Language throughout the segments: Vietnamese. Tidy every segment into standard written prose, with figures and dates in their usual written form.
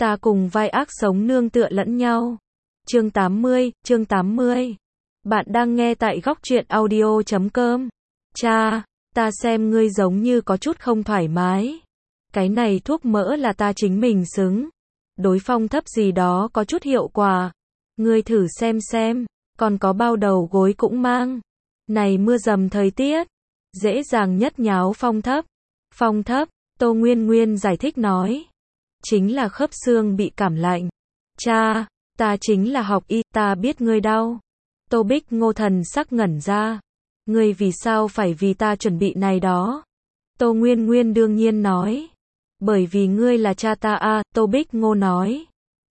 Ta cùng vai ác sống nương tựa lẫn nhau. Chương 80. Bạn đang nghe tại góc truyện audio.com. Cha, ta xem ngươi giống như có chút không thoải mái. Cái này thuốc mỡ là ta chính mình xứng. Đối phong thấp gì đó có chút hiệu quả. Ngươi thử xem, còn có bao đầu gối cũng mang. Này mưa dầm thời tiết, dễ dàng nhất nháo phong thấp. Phong thấp, Tô Nguyên Nguyên giải thích nói. Chính là khớp xương bị cảm lạnh. Cha, ta chính là học y, ta biết ngươi đau. Tô Bích Ngô thần sắc ngẩn ra. Ngươi vì sao phải vì ta chuẩn bị này đó? Tô Nguyên Nguyên đương nhiên nói. Bởi vì ngươi là cha ta a, Tô Bích Ngô nói.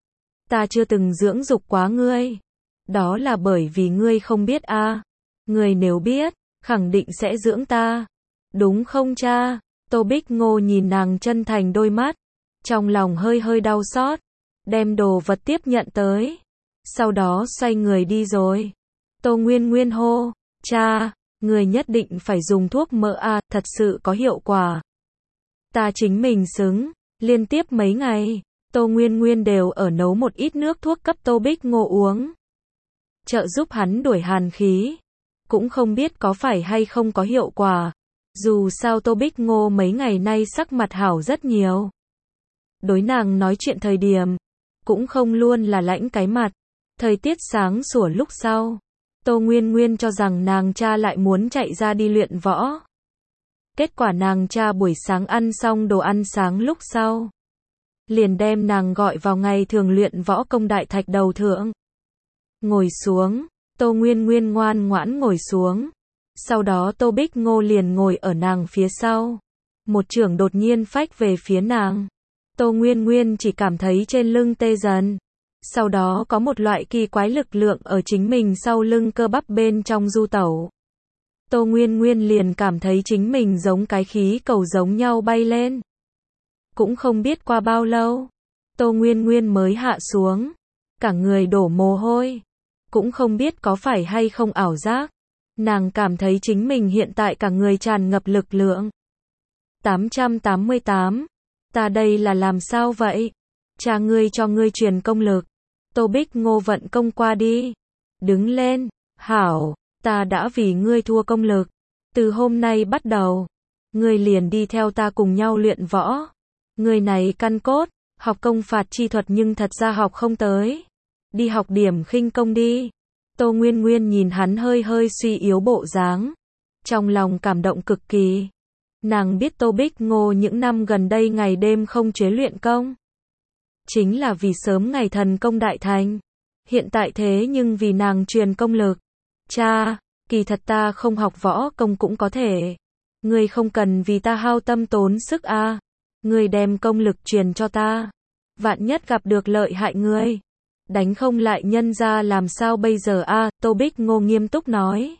Ta chưa từng dưỡng dục quá ngươi. Đó là bởi vì ngươi không biết a. Ngươi nếu biết, khẳng định sẽ dưỡng ta. Đúng không cha? Tô Bích Ngô nhìn nàng chân thành đôi mắt. Trong lòng hơi hơi đau xót. Đem đồ vật tiếp nhận tới. Sau đó xoay người đi rồi. Tô Nguyên Nguyên hô. Cha, người nhất định phải dùng thuốc mỡ a, thật sự có hiệu quả. Ta chính mình xứng. Liên tiếp mấy ngày, Tô Nguyên Nguyên đều ở nấu một ít nước thuốc cấp Tô Bích Ngô uống. Trợ giúp hắn đuổi hàn khí. Cũng không biết có phải hay không có hiệu quả. Dù sao Tô Bích Ngô mấy ngày nay sắc mặt hảo rất nhiều. Đối nàng nói chuyện thời điểm, cũng không luôn là lãnh cái mặt. Thời tiết sáng sủa lúc sau, Tô Nguyên Nguyên cho rằng nàng cha lại muốn chạy ra đi luyện võ. Kết quả nàng cha buổi sáng ăn xong đồ ăn sáng lúc sau, liền đem nàng gọi vào ngày thường luyện võ công đại thạch đầu thượng. Ngồi xuống, Tô Nguyên Nguyên ngoan ngoãn ngồi xuống. Sau đó Tô Bích Ngô liền ngồi ở nàng phía sau. Một chưởng đột nhiên phách về phía nàng. Tô Nguyên Nguyên chỉ cảm thấy trên lưng tê dần. Sau đó có một loại kỳ quái lực lượng ở chính mình sau lưng cơ bắp bên trong du tẩu. Tô Nguyên Nguyên liền cảm thấy chính mình giống cái khí cầu giống nhau bay lên. Cũng không biết qua bao lâu, Tô Nguyên Nguyên mới hạ xuống. Cả người đổ mồ hôi. Cũng không biết có phải hay không ảo giác. Nàng cảm thấy chính mình hiện tại cả người tràn ngập lực lượng. 888. Ta đây là làm sao vậy? Cha ngươi cho ngươi truyền công lực. Tô Bích Ngô vận công qua đi. Đứng lên. Hảo, ta đã vì ngươi thua công lực. Từ hôm nay bắt đầu, ngươi liền đi theo ta cùng nhau luyện võ. Ngươi này căn cốt, học công phạt chi thuật nhưng thật ra học không tới. Đi học điểm khinh công đi. Tô Nguyên Nguyên nhìn hắn hơi hơi suy yếu bộ dáng. Trong lòng cảm động cực kỳ. Nàng biết Tô Bích Ngô những năm gần đây ngày đêm không chế luyện công. Chính là vì sớm ngày thần công đại thành. Hiện tại thế nhưng vì nàng truyền công lực. Cha, kỳ thật ta không học võ công cũng có thể. Ngươi không cần vì ta hao tâm tốn sức a. Ngươi đem công lực truyền cho ta. Vạn nhất gặp được lợi hại ngươi. Đánh không lại nhân ra làm sao bây giờ a? Tô Bích Ngô nghiêm túc nói.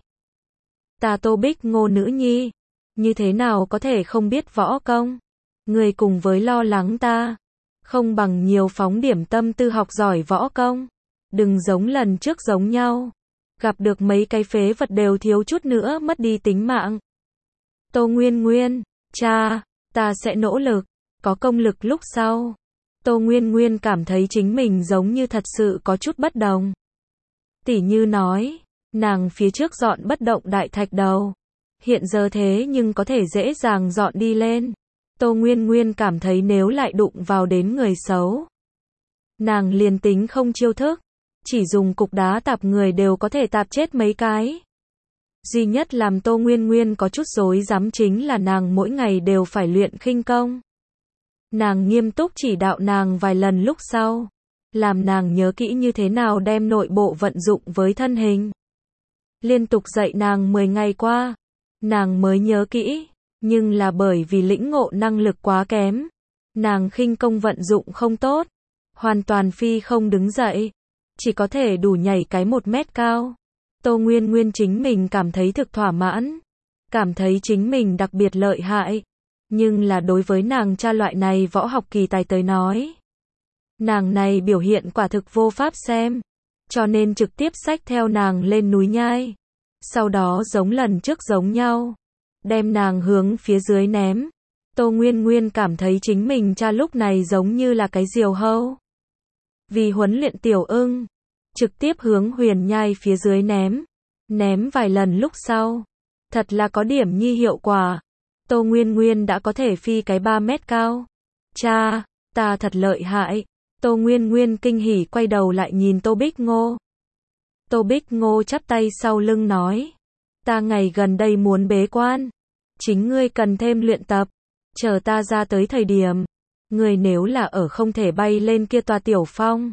Ta Tô Bích Ngô nữ nhi. Như thế nào có thể không biết võ công? Người cùng với lo lắng ta. Không bằng nhiều phóng điểm tâm tư học giỏi võ công. Đừng giống lần trước giống nhau. Gặp được mấy cái phế vật đều thiếu chút nữa mất đi tính mạng. Tô Nguyên Nguyên, cha, ta sẽ nỗ lực. Có công lực lúc sau. Tô Nguyên Nguyên cảm thấy chính mình giống như thật sự có chút bất đồng. Tỉ như nói, nàng phía trước dọn bất động đại thạch đầu. Hiện giờ thế nhưng có thể dễ dàng dọn đi lên. Tô Nguyên Nguyên cảm thấy nếu lại đụng vào đến người xấu. Nàng liền tính không chiêu thức. Chỉ dùng cục đá tạp người đều có thể tạp chết mấy cái. Duy nhất làm Tô Nguyên Nguyên có chút rối rắm chính là nàng mỗi ngày đều phải luyện khinh công. Nàng nghiêm túc chỉ đạo nàng vài lần lúc sau. Làm nàng nhớ kỹ như thế nào đem nội bộ vận dụng với thân hình. Liên tục dạy nàng 10 ngày qua. Nàng mới nhớ kỹ. Nhưng là bởi vì lĩnh ngộ năng lực quá kém. Nàng khinh công vận dụng không tốt. Hoàn toàn phi không đứng dậy. Chỉ có thể đủ nhảy cái 1 mét cao. Tô Nguyên Nguyên chính mình cảm thấy thực thỏa mãn. Cảm thấy chính mình đặc biệt lợi hại. Nhưng là đối với nàng cha loại này võ học kỳ tài tới nói. Nàng này biểu hiện quả thực vô pháp xem. Cho nên trực tiếp xách theo nàng lên núi nhai. Sau đó giống lần trước giống nhau. Đem nàng hướng phía dưới ném. Tô Nguyên Nguyên cảm thấy chính mình cha lúc này giống như là cái diều hâu. Vì huấn luyện tiểu ưng, trực tiếp hướng Huyền Nhai phía dưới ném. Ném vài lần lúc sau. Thật là có điểm nhi hiệu quả. Tô Nguyên Nguyên đã có thể phi cái 3 mét cao. Cha, ta thật lợi hại. Tô Nguyên Nguyên kinh hỉ quay đầu lại nhìn Tô Bích Ngô. Tô Bích Ngô chắp tay sau lưng nói. Ta ngày gần đây muốn bế quan. Chính ngươi cần thêm luyện tập. Chờ ta ra tới thời điểm. Ngươi nếu là ở không thể bay lên kia tòa tiểu phong.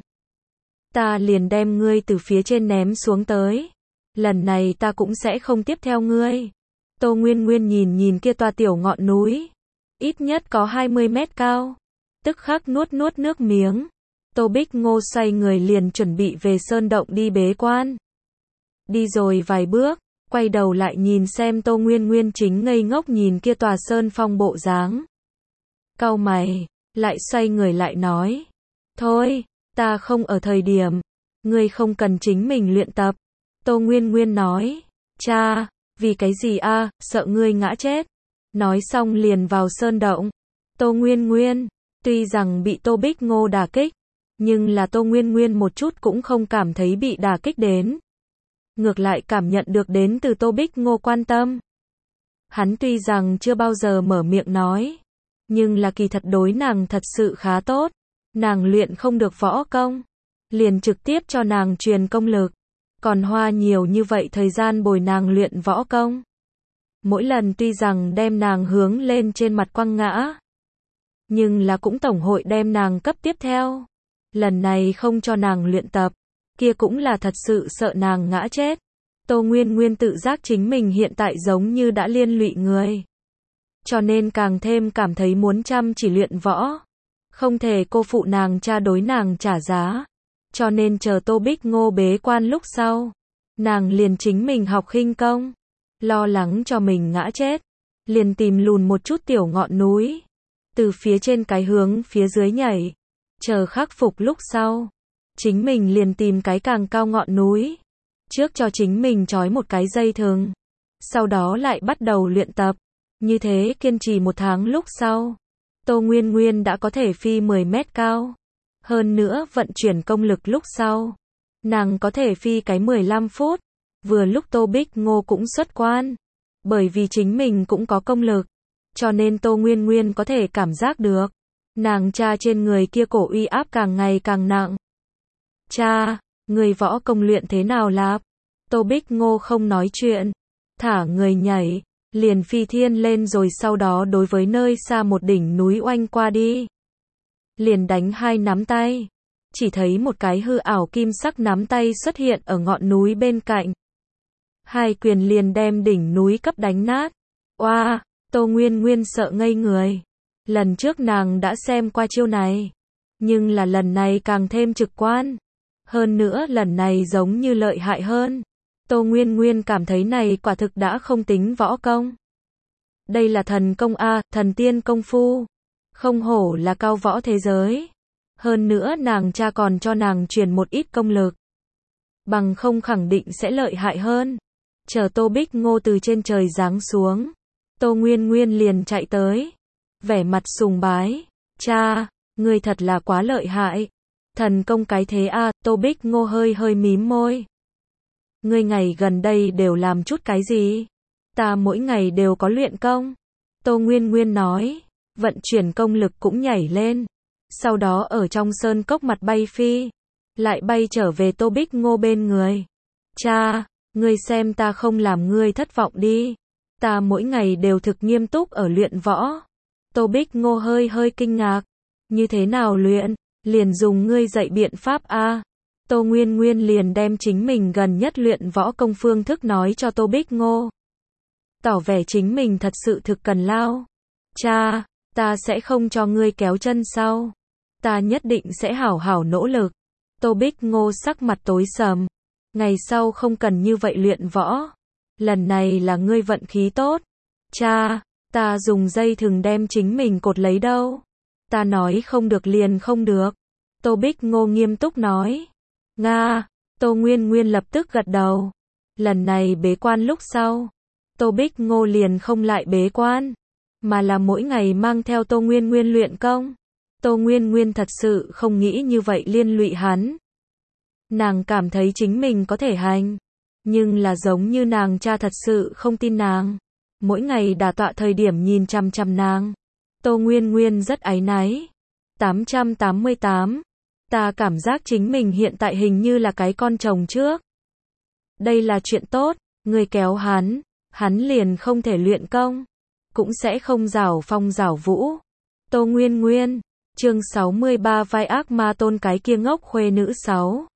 Ta liền đem ngươi từ phía trên ném xuống tới. Lần này ta cũng sẽ không tiếp theo ngươi. Tô Nguyên Nguyên nhìn kia tòa tiểu ngọn núi. Ít nhất có 20 mét cao. Tức khắc nuốt nước miếng. Tô Bích Ngô xoay người liền chuẩn bị về sơn động đi bế quan. Đi rồi vài bước, quay đầu lại nhìn xem Tô Nguyên Nguyên chính ngây ngốc nhìn kia tòa sơn phong bộ dáng. Cau mày, lại xoay người lại nói. Thôi, ta không ở thời điểm. Ngươi không cần chính mình luyện tập. Tô Nguyên Nguyên nói. Cha, vì cái gì a? Sợ ngươi ngã chết. Nói xong liền vào sơn động. Tô Nguyên Nguyên, tuy rằng bị Tô Bích Ngô đả kích, nhưng là Tô Nguyên Nguyên một chút cũng không cảm thấy bị đả kích đến. Ngược lại cảm nhận được đến từ Tô Bích Ngô quan tâm. Hắn tuy rằng chưa bao giờ mở miệng nói, nhưng là kỳ thật đối nàng thật sự khá tốt. Nàng luyện không được võ công, liền trực tiếp cho nàng truyền công lực, còn hoa nhiều như vậy thời gian bồi nàng luyện võ công. Mỗi lần tuy rằng đem nàng hướng lên trên mặt quăng ngã, nhưng là cũng tổng hội đem nàng cấp tiếp theo. Lần này không cho nàng luyện tập, kia cũng là thật sự sợ nàng ngã chết. Tô Nguyên Nguyên tự giác chính mình hiện tại giống như đã liên lụy người. Cho nên càng thêm cảm thấy muốn chăm chỉ luyện võ. Không thể cô phụ nàng cha đối nàng trả giá. Cho nên chờ Tô Bích Ngô bế quan lúc sau. Nàng liền chính mình học khinh công. Lo lắng cho mình ngã chết. Liền tìm lùn một chút tiểu ngọn núi. Từ phía trên cái hướng phía dưới nhảy. Chờ khắc phục lúc sau. Chính mình liền tìm cái càng cao ngọn núi. Trước cho chính mình trói một cái dây thừng. Sau đó lại bắt đầu luyện tập. Như thế kiên trì 1 tháng lúc sau. Tô Nguyên Nguyên đã có thể phi 10 mét cao. Hơn nữa vận chuyển công lực lúc sau. Nàng có thể phi cái 15 phút. Vừa lúc Tô Bích Ngô cũng xuất quan. Bởi vì chính mình cũng có công lực. Cho nên Tô Nguyên Nguyên có thể cảm giác được. Nàng cha trên người kia cổ uy áp càng ngày càng nặng. Cha, người võ công luyện thế nào lạp? Tô Bích Ngô không nói chuyện. Thả người nhảy. Liền phi thiên lên rồi sau đó đối với nơi xa một đỉnh núi oanh qua đi. Liền đánh 2 nắm tay. Chỉ thấy một cái hư ảo kim sắc nắm tay xuất hiện ở ngọn núi bên cạnh. 2 quyền liền đem đỉnh núi cấp đánh nát. Oa, Tô Nguyên Nguyên sợ ngây người. Lần trước nàng đã xem qua chiêu này. Nhưng là lần này càng thêm trực quan. Hơn nữa lần này giống như lợi hại hơn. Tô Nguyên Nguyên cảm thấy này quả thực đã không tính võ công. Đây là thần công A, thần tiên công phu. Không hổ là cao võ thế giới. Hơn nữa nàng cha còn cho nàng truyền một ít công lực. Bằng không khẳng định sẽ lợi hại hơn. Chờ Tô Bích Ngô từ trên trời giáng xuống. Tô Nguyên Nguyên liền chạy tới. Vẻ mặt sùng bái. Cha, ngươi thật là quá lợi hại. Thần công cái thế A, Tô Bích Ngô hơi mím môi. Ngươi ngày gần đây đều làm chút cái gì? Ta mỗi ngày đều có luyện công. Tô Nguyên Nguyên nói. Vận chuyển công lực cũng nhảy lên. Sau đó ở trong sơn cốc mặt bay phi. Lại bay trở về Tô Bích Ngô bên người. Cha, ngươi xem ta không làm ngươi thất vọng đi. Ta mỗi ngày đều thực nghiêm túc ở luyện võ. Tô Bích Ngô hơi kinh ngạc. Như thế nào luyện? Liền dùng ngươi dạy biện pháp A. Tô Nguyên Nguyên liền đem chính mình gần nhất luyện võ công phương thức nói cho Tô Bích Ngô. Tỏ vẻ chính mình thật sự thực cần lao. Cha, ta sẽ không cho ngươi kéo chân sau. Ta nhất định sẽ hảo hảo nỗ lực. Tô Bích Ngô sắc mặt tối sầm. Ngày sau không cần như vậy luyện võ. Lần này là ngươi vận khí tốt. Cha, ta dùng dây thừng đem chính mình cột lấy đâu. Ta nói không được liền không được. Tô Bích Ngô nghiêm túc nói. Nga, Tô Nguyên Nguyên lập tức gật đầu. Lần này bế quan lúc sau. Tô Bích Ngô liền không lại bế quan. mà là mỗi ngày mang theo Tô Nguyên Nguyên luyện công. Tô Nguyên Nguyên thật sự không nghĩ như vậy liên lụy hắn. Nàng cảm thấy chính mình có thể hành, nhưng là giống như nàng cha thật sự không tin nàng. Mỗi ngày đả tọa thời điểm nhìn chằm chằm nàng. Tô Nguyên Nguyên rất áy náy. 888. Ta cảm giác chính mình hiện tại hình như là cái con chồng trước. Đây là chuyện tốt, người kéo hắn liền không thể luyện công, cũng sẽ không giảo phong giảo vũ. Tô Nguyên Nguyên, chương 63 vai ác ma tôn cái kia ngốc khuê nữ 6.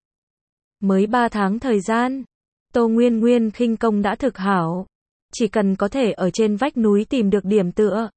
Mới 3 tháng thời gian, Tô Nguyên Nguyên khinh công đã thực hảo, chỉ cần có thể ở trên vách núi tìm được điểm tựa,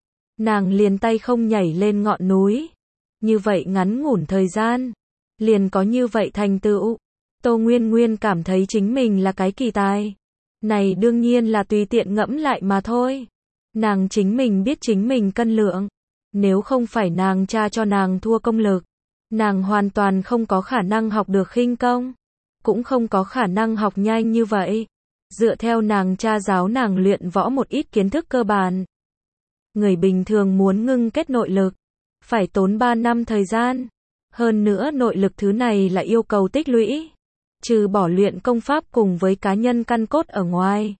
nàng liền tay không nhảy lên ngọn núi. Như vậy ngắn ngủn thời gian, liền có như vậy thành tựu. Tô Nguyên Nguyên cảm thấy chính mình là cái kỳ tài. Này đương nhiên là tùy tiện ngẫm lại mà thôi. Nàng chính mình biết chính mình cân lượng. Nếu không phải nàng cha cho nàng thua công lực, nàng hoàn toàn không có khả năng học được khinh công, cũng không có khả năng học nhanh như vậy. Dựa theo nàng cha giáo nàng luyện võ một ít kiến thức cơ bản. Người bình thường muốn ngưng kết nội lực, phải tốn 3 năm thời gian. Hơn nữa nội lực thứ này là yêu cầu tích lũy. Trừ bỏ luyện công pháp cùng với cá nhân căn cốt ở ngoài,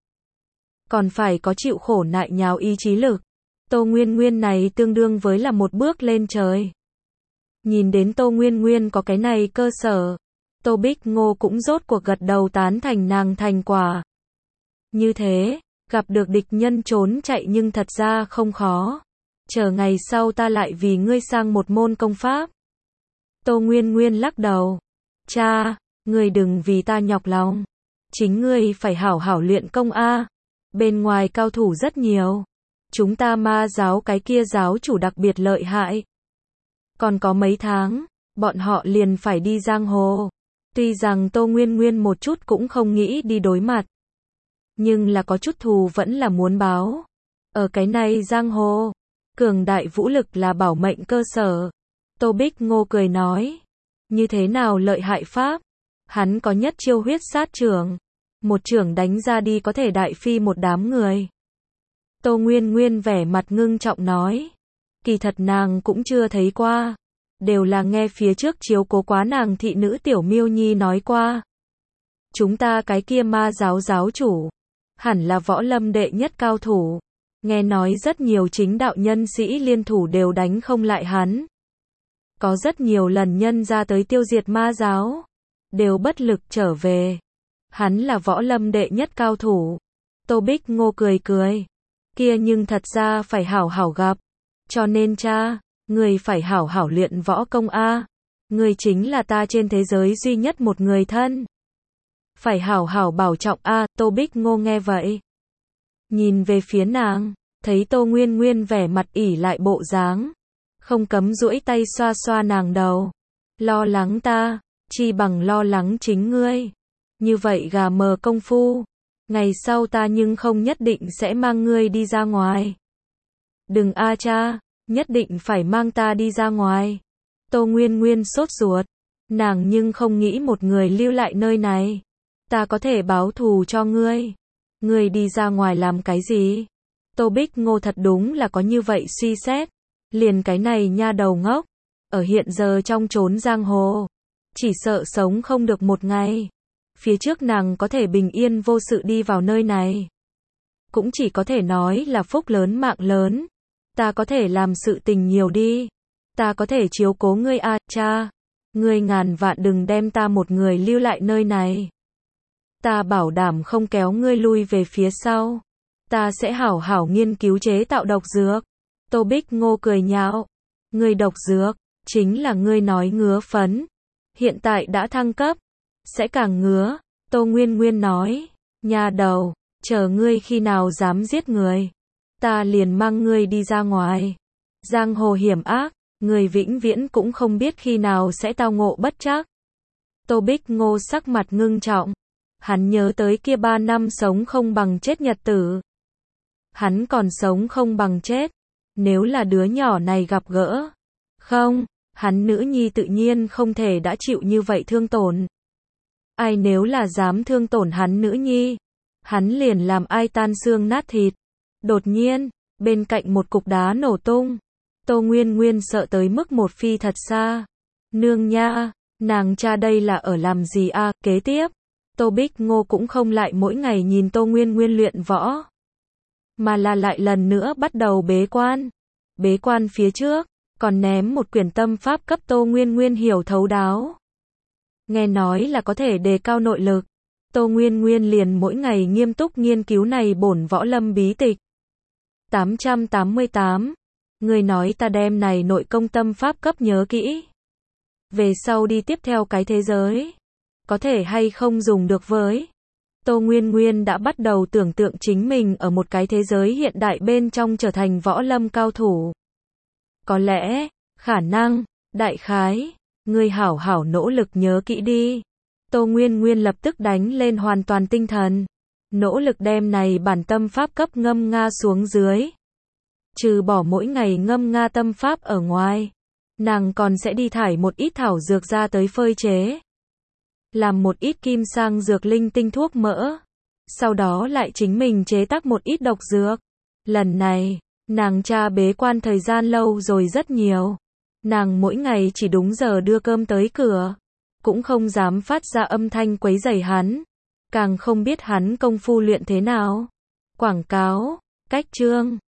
còn phải có chịu khổ nại nháo ý chí lực. Tô Nguyên Nguyên này tương đương với là một bước lên trời. Nhìn đến Tô Nguyên Nguyên có cái này cơ sở, Tô Bích Ngô cũng rốt cuộc gật đầu tán thành nàng thành quả. Như thế, gặp được địch nhân trốn chạy nhưng thật ra không khó. Chờ ngày sau ta lại vì ngươi sang một môn công pháp. Tô Nguyên Nguyên lắc đầu. Cha, ngươi đừng vì ta nhọc lòng. Chính ngươi phải hảo hảo luyện công a. Bên ngoài cao thủ rất nhiều. Chúng ta ma giáo cái kia giáo chủ đặc biệt lợi hại. Còn có mấy tháng, bọn họ liền phải đi giang hồ. Tuy rằng Tô Nguyên Nguyên một chút cũng không nghĩ đi đối mặt, nhưng là có chút thù vẫn là muốn báo. Ở cái này giang hồ, cường đại vũ lực là bảo mệnh cơ sở. Tô Bích Ngô cười nói. Như thế nào lợi hại pháp? Hắn có nhất chiêu huyết sát trưởng. Một trưởng đánh ra đi có thể đại phi một đám người. Tô Nguyên Nguyên vẻ mặt ngưng trọng nói. Kỳ thật nàng cũng chưa thấy qua. Đều là nghe phía trước chiếu cố quá nàng thị nữ Tiểu Miêu Nhi nói qua. Chúng ta cái kia ma giáo giáo chủ, hẳn là võ lâm đệ nhất cao thủ. Nghe nói rất nhiều chính đạo nhân sĩ liên thủ đều đánh không lại hắn. Có rất nhiều lần nhân ra tới tiêu diệt ma giáo, đều bất lực trở về. Hắn là võ lâm đệ nhất cao thủ. Tô Bích Ngô cười cười. Kia nhưng thật ra phải hảo hảo gặp. Cho nên cha, người phải hảo hảo luyện võ công a. Người chính là ta trên thế giới duy nhất một người thân. Phải hảo hảo bảo trọng a. Tô Bích Ngô nghe vậy, nhìn về phía nàng, thấy Tô Nguyên Nguyên vẻ mặt ỉ lại bộ dáng, không cấm duỗi tay xoa xoa nàng đầu. Lo lắng ta, chi bằng lo lắng chính ngươi. Như vậy gà mờ công phu, ngày sau ta nhưng không nhất định sẽ mang ngươi đi ra ngoài. Đừng a cha, nhất định phải mang ta đi ra ngoài. Tô Nguyên Nguyên sốt ruột, nàng nhưng không nghĩ một người lưu lại nơi này. Ta có thể báo thù cho ngươi. Ngươi đi ra ngoài làm cái gì? Tô Bích Ngô thật đúng là có như vậy suy xét. Liền cái này nha đầu ngốc, ở hiện giờ trong chốn giang hồ, chỉ sợ sống không được một ngày. Phía trước nàng có thể bình yên vô sự đi vào nơi này, cũng chỉ có thể nói là phúc lớn mạng lớn. Ta có thể làm sự tình nhiều đi. Ta có thể chiếu cố ngươi a, cha. Ngươi ngàn vạn đừng đem ta một người lưu lại nơi này. Ta bảo đảm không kéo ngươi lui về phía sau. Ta sẽ hảo hảo nghiên cứu chế tạo độc dược. Tô Bích Ngô cười nhạo. Ngươi độc dược, chính là ngươi nói ngứa phấn. Hiện tại đã thăng cấp, sẽ càng ngứa. Tô Nguyên Nguyên nói. Nha đầu, chờ ngươi khi nào dám giết người, ta liền mang ngươi đi ra ngoài. Giang hồ hiểm ác, người vĩnh viễn cũng không biết khi nào sẽ tao ngộ bất trắc. Tô Bích Ngô sắc mặt ngưng trọng. Hắn nhớ tới kia 3 năm sống không bằng chết nhật tử. Hắn còn sống không bằng chết. Nếu là đứa nhỏ này gặp gỡ, không, hắn nữ nhi tự nhiên không thể đã chịu như vậy thương tổn. Ai nếu là dám thương tổn hắn nữ nhi, hắn liền làm ai tan xương nát thịt. Đột nhiên, bên cạnh một cục đá nổ tung. Tô Nguyên Nguyên sợ tới mức một phi thật xa. Nương nha, nàng cha đây là ở làm gì a? Kế tiếp, Tô Bích Ngô cũng không lại mỗi ngày nhìn Tô Nguyên Nguyên luyện võ, mà là lại lần nữa bắt đầu bế quan. Bế quan phía trước, còn ném một quyển tâm pháp cấp Tô Nguyên Nguyên hiểu thấu đáo. Nghe nói là có thể đề cao nội lực. Tô Nguyên Nguyên liền mỗi ngày nghiêm túc nghiên cứu này bổn võ lâm bí tịch. 888. Người nói ta đem này nội công tâm pháp cấp nhớ kỹ. Về sau đi tiếp theo cái thế giới, có thể hay không dùng được với. Tô Nguyên Nguyên đã bắt đầu tưởng tượng chính mình ở một cái thế giới hiện đại bên trong trở thành võ lâm cao thủ. Có lẽ, khả năng, đại khái, ngươi hảo hảo nỗ lực nhớ kỹ đi. Tô Nguyên Nguyên lập tức đánh lên hoàn toàn tinh thần, nỗ lực đem này bản tâm pháp cấp ngâm nga xuống dưới. Trừ bỏ mỗi ngày ngâm nga tâm pháp ở ngoài, nàng còn sẽ đi thải một ít thảo dược ra tới phơi chế, làm một ít kim sang dược linh tinh thuốc mỡ, sau đó lại chính mình chế tác một ít độc dược. Lần này, nàng cha bế quan thời gian lâu rồi rất nhiều. Nàng mỗi ngày chỉ đúng giờ đưa cơm tới cửa, cũng không dám phát ra âm thanh quấy rầy hắn, càng không biết hắn công phu luyện thế nào. Quảng cáo, cách chương